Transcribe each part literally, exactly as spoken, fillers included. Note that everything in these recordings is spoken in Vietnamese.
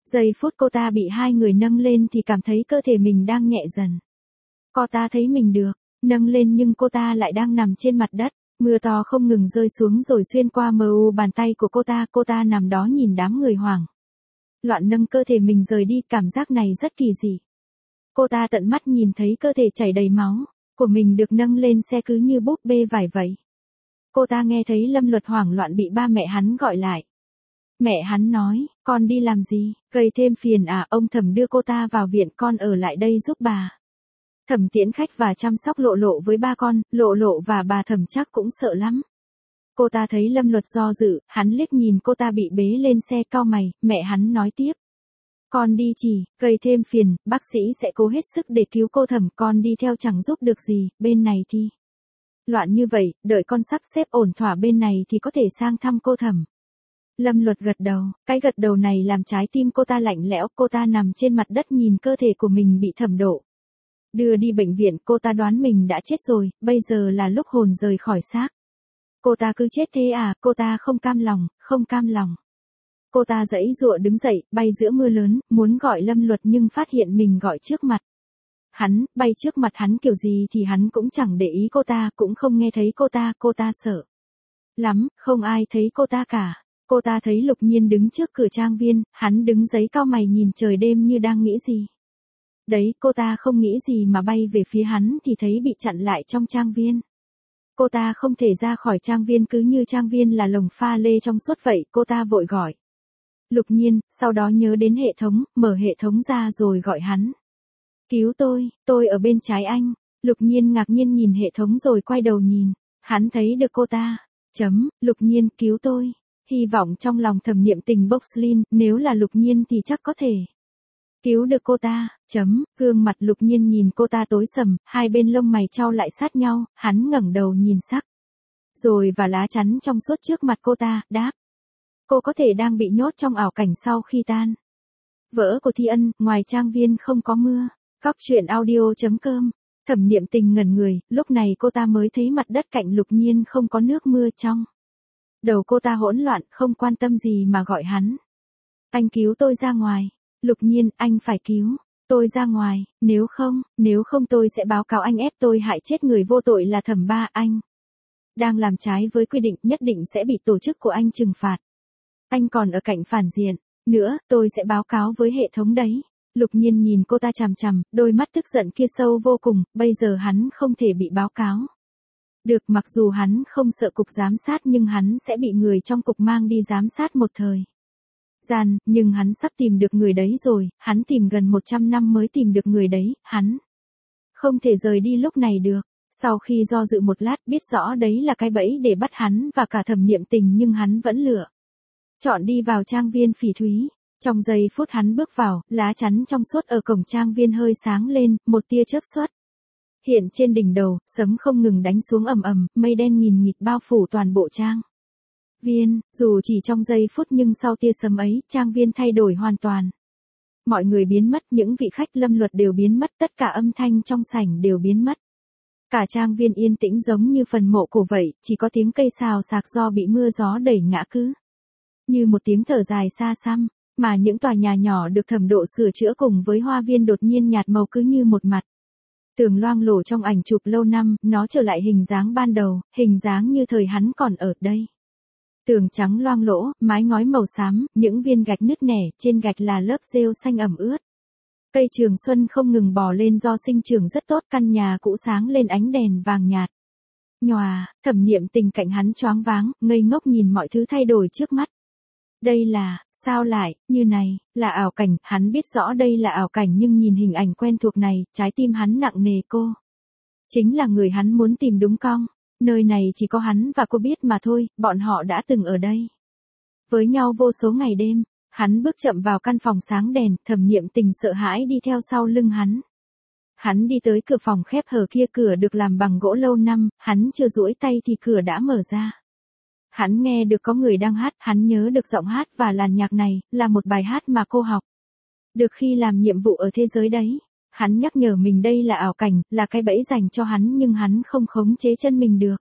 Giây phút cô ta bị hai người nâng lên thì cảm thấy cơ thể mình đang nhẹ dần. Cô ta thấy mình được nâng lên nhưng cô ta lại đang nằm trên mặt đất. Mưa to không ngừng rơi xuống rồi xuyên qua mờ u bàn tay của cô ta. Cô ta nằm đó nhìn đám người hoảng loạn nâng cơ thể mình rời đi. Cảm giác này rất kỳ dị. Cô ta tận mắt nhìn thấy cơ thể chảy đầy máu của mình được nâng lên xe cứ như búp bê vải vậy. Cô ta nghe thấy Lâm Luật hoảng loạn bị ba mẹ hắn gọi lại. Mẹ hắn nói, con đi làm gì, gây thêm phiền à, ông Thẩm đưa cô ta vào viện, con ở lại đây giúp bà. Thẩm tiễn khách và chăm sóc Lộ Lộ với ba con, Lộ Lộ và bà Thẩm chắc cũng sợ lắm. Cô ta thấy Lâm Luật do dự, hắn liếc nhìn cô ta bị bế lên xe, cau mày, mẹ hắn nói tiếp. Con đi chỉ, gây thêm phiền, bác sĩ sẽ cố hết sức để cứu cô Thẩm, con đi theo chẳng giúp được gì, bên này thì loạn như vậy, đợi con sắp xếp ổn thỏa bên này thì có thể sang thăm cô Thẩm. Lâm Luật gật đầu, cái gật đầu này làm trái tim cô ta lạnh lẽo, cô ta nằm trên mặt đất nhìn cơ thể của mình bị Thẩm Độ đưa đi bệnh viện, cô ta đoán mình đã chết rồi, bây giờ là lúc hồn rời khỏi xác. Cô ta cứ chết thế à, cô ta không cam lòng, không cam lòng. Cô ta giãy giụa đứng dậy, bay giữa mưa lớn, muốn gọi Lâm Luật nhưng phát hiện mình gọi trước mặt. Hắn, bay trước mặt hắn kiểu gì thì hắn cũng chẳng để ý cô ta, cũng không nghe thấy cô ta, cô ta sợ lắm, không ai thấy cô ta cả. Cô ta thấy Lục Nhiên đứng trước cửa trang viên, hắn đứng giấy cau mày nhìn trời đêm như đang nghĩ gì. Đấy, cô ta không nghĩ gì mà bay về phía hắn thì thấy bị chặn lại trong trang viên. Cô ta không thể ra khỏi trang viên, cứ như trang viên là lồng pha lê trong suốt vậy, cô ta vội gọi Lục Nhiên, sau đó nhớ đến hệ thống, mở hệ thống ra rồi gọi hắn. Cứu tôi, tôi ở bên trái anh. Lục Nhiên ngạc nhiên nhìn hệ thống rồi quay đầu nhìn. Hắn thấy được cô ta. Chấm, Lục Nhiên cứu tôi. Hy vọng trong lòng Thẩm Niệm Tình bốc lên, nếu là Lục Nhiên thì chắc có thể cứu được cô ta. Chấm, gương mặt Lục Nhiên nhìn cô ta tối sầm, hai bên lông mày chau lại sát nhau, hắn ngẩng đầu nhìn sắc rồi và lá chắn trong suốt trước mặt cô ta, đáp. Cô có thể đang bị nhốt trong ảo cảnh sau khi tan vỡ của Thi Ân, ngoài trang viên không có mưa. Góc truyện audio chấm com. Thẩm Niệm Tình ngẩn người, lúc này cô ta mới thấy mặt đất cạnh Lục Nhiên không có nước mưa trong. Đầu cô ta hỗn loạn, không quan tâm gì mà gọi hắn. Anh cứu tôi ra ngoài. Lục Nhiên, anh phải cứu tôi ra ngoài, nếu không, nếu không tôi sẽ báo cáo anh ép tôi hại chết người vô tội là Thẩm Ba. Anh đang làm trái với quy định, nhất định sẽ bị tổ chức của anh trừng phạt. Anh còn ở cạnh phản diện nữa, tôi sẽ báo cáo với hệ thống đấy. Lục Nhiên nhìn cô ta chằm chằm, đôi mắt tức giận kia sâu vô cùng, bây giờ hắn không thể bị báo cáo được, mặc dù hắn không sợ cục giám sát nhưng hắn sẽ bị người trong cục mang đi giám sát một thời gian, nhưng hắn sắp tìm được người đấy rồi, hắn tìm gần một trăm năm mới tìm được người đấy, hắn không thể rời đi lúc này được. Sau khi do dự một lát, biết rõ đấy là cái bẫy để bắt hắn và cả Thẩm Niệm Tình nhưng hắn vẫn lựa chọn đi vào trang viên Phỉ Thúy. Trong giây phút hắn bước vào, lá chắn trong suốt ở cổng trang viên hơi sáng lên, một tia chớp xuất hiện trên đỉnh đầu, sấm không ngừng đánh xuống ầm ầm, mây đen nghìn nghịt bao phủ toàn bộ trang viên, dù chỉ trong giây phút nhưng sau tia sấm ấy, trang viên thay đổi hoàn toàn. Mọi người biến mất, những vị khách Lâm Luật đều biến mất, tất cả âm thanh trong sảnh đều biến mất. Cả trang viên yên tĩnh giống như phần mộ cổ vậy, chỉ có tiếng cây xào xạc do bị mưa gió đẩy ngã cứ như một tiếng thở dài xa xăm, mà những tòa nhà nhỏ được Thẩm Độ sửa chữa cùng với hoa viên đột nhiên nhạt màu cứ như một mặt tường loang lổ trong ảnh chụp lâu năm, nó trở lại hình dáng ban đầu, hình dáng như thời hắn còn ở đây. Tường trắng loang lỗ, mái ngói màu xám, những viên gạch nứt nẻ, trên gạch là lớp rêu xanh ẩm ướt. Cây trường xuân không ngừng bò lên do sinh trưởng rất tốt, căn nhà cũ sáng lên ánh đèn vàng nhạt. Nhòa, Thẩm Niệm Tình cạnh hắn choáng váng, ngây ngốc nhìn mọi thứ thay đổi trước mắt. Đây là, sao lại, như này, là ảo cảnh, hắn biết rõ đây là ảo cảnh nhưng nhìn hình ảnh quen thuộc này, trái tim hắn nặng nề. Cô chính là người hắn muốn tìm đúng không? Nơi này chỉ có hắn và cô biết mà thôi, bọn họ đã từng ở đây với nhau vô số ngày đêm. Hắn bước chậm vào căn phòng sáng đèn, Thẩm Niệm Tình sợ hãi đi theo sau lưng hắn. Hắn đi tới cửa phòng khép hờ kia, cửa được làm bằng gỗ lâu năm, hắn chưa duỗi tay thì cửa đã mở ra. Hắn nghe được có người đang hát, hắn nhớ được giọng hát và làn nhạc này, là một bài hát mà cô học được khi làm nhiệm vụ ở thế giới đấy. Hắn nhắc nhở mình đây là ảo cảnh, là cái bẫy dành cho hắn nhưng hắn không khống chế chân mình được,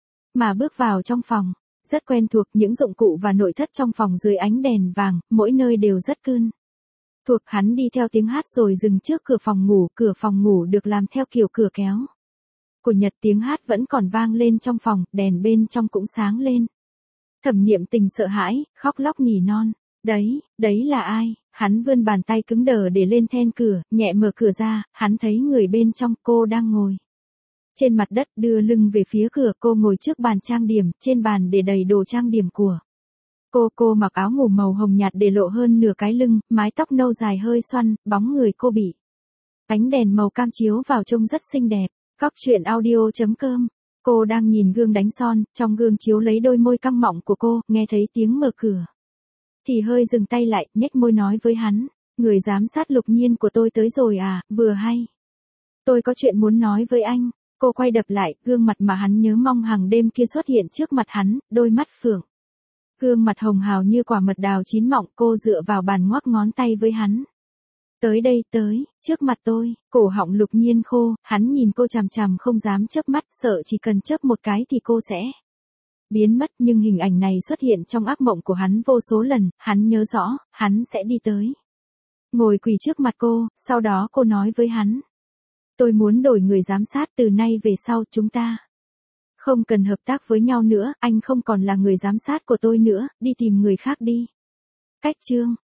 mà bước vào trong phòng. Rất quen thuộc, những dụng cụ và nội thất trong phòng dưới ánh đèn vàng, mỗi nơi đều rất cưng Thuộc hắn đi theo tiếng hát rồi dừng trước cửa phòng ngủ, cửa phòng ngủ được làm theo kiểu cửa kéo. Của Nhật tiếng hát vẫn còn vang lên trong phòng, đèn bên trong cũng sáng lên. Thẩm Niệm Tình sợ hãi, khóc lóc nỉ non. Đấy, đấy là ai? Hắn vươn bàn tay cứng đờ để lên then cửa, nhẹ mở cửa ra, hắn thấy người bên trong, cô đang ngồi trên mặt đất đưa lưng về phía cửa, cô ngồi trước bàn trang điểm, trên bàn để đầy đồ trang điểm của cô. Cô mặc áo ngủ màu hồng nhạt để lộ hơn nửa cái lưng, mái tóc nâu dài hơi xoăn, bóng người cô bị ánh đèn màu cam chiếu vào trông rất xinh đẹp. Cóc truyện audio chấm com. Cô đang nhìn gương đánh son, trong gương chiếu lấy đôi môi căng mọng của cô, nghe thấy tiếng mở cửa thì hơi dừng tay lại, nhếch môi nói với hắn, người giám sát Lục Nhiên của tôi tới rồi à, vừa hay. Tôi có chuyện muốn nói với anh. Cô quay đập lại, gương mặt mà hắn nhớ mong hàng đêm kia xuất hiện trước mặt hắn, đôi mắt phượng. Gương mặt hồng hào như quả mật đào chín mọng, cô dựa vào bàn ngoắc ngón tay với hắn. Tới đây tới, trước mặt tôi, cổ họng Lục Nhiên khô, hắn nhìn cô chằm chằm không dám chớp mắt, sợ chỉ cần chớp một cái thì cô sẽ biến mất, nhưng hình ảnh này xuất hiện trong ác mộng của hắn vô số lần, hắn nhớ rõ, hắn sẽ đi tới. Ngồi quỳ trước mặt cô, sau đó cô nói với hắn. Tôi muốn đổi người giám sát, từ nay về sau chúng ta không cần hợp tác với nhau nữa, anh không còn là người giám sát của tôi nữa, đi tìm người khác đi. Cách chương